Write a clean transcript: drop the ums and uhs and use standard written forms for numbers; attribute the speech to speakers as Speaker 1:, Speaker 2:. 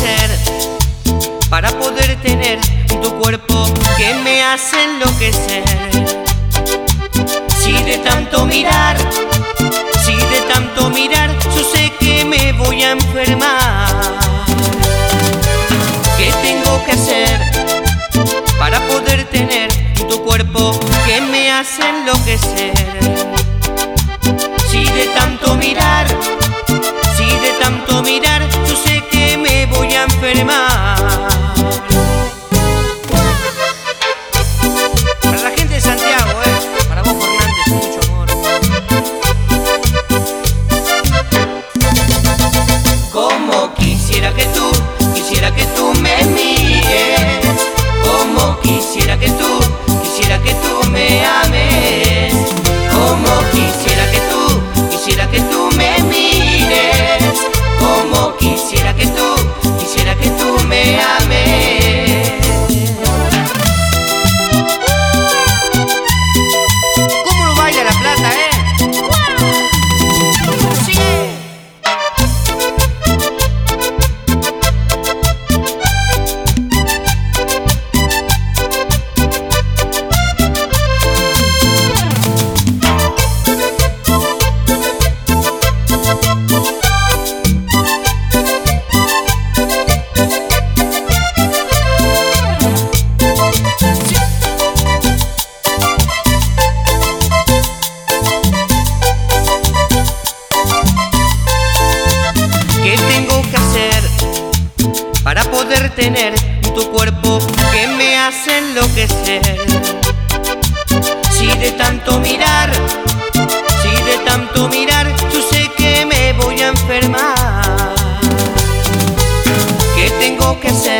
Speaker 1: hacer para poder tener tu cuerpo que me hace enloquecer? Si de tanto mirar, yo sé que me voy a enfermar. ¿Qué tengo que hacer para poder tener tu cuerpo que me hace enloquecer? Si de tanto mirar, yo sé que me voy a enfermar. Para la gente de Santiago, para vos, Fernández, mucho amor. Como quisiera que tú me mires, como quisiera que tú me ames, como quisiera que tú me mires, como quisiera que tú me ames. ¿Cómo lo baila La Plata, Sí. ¿Qué tengo que hacer para poder tener tu cuerpo que me hace enloquecer? Si de tanto mirar, yo sé que me voy a enfermar. ¿Qué tengo que hacer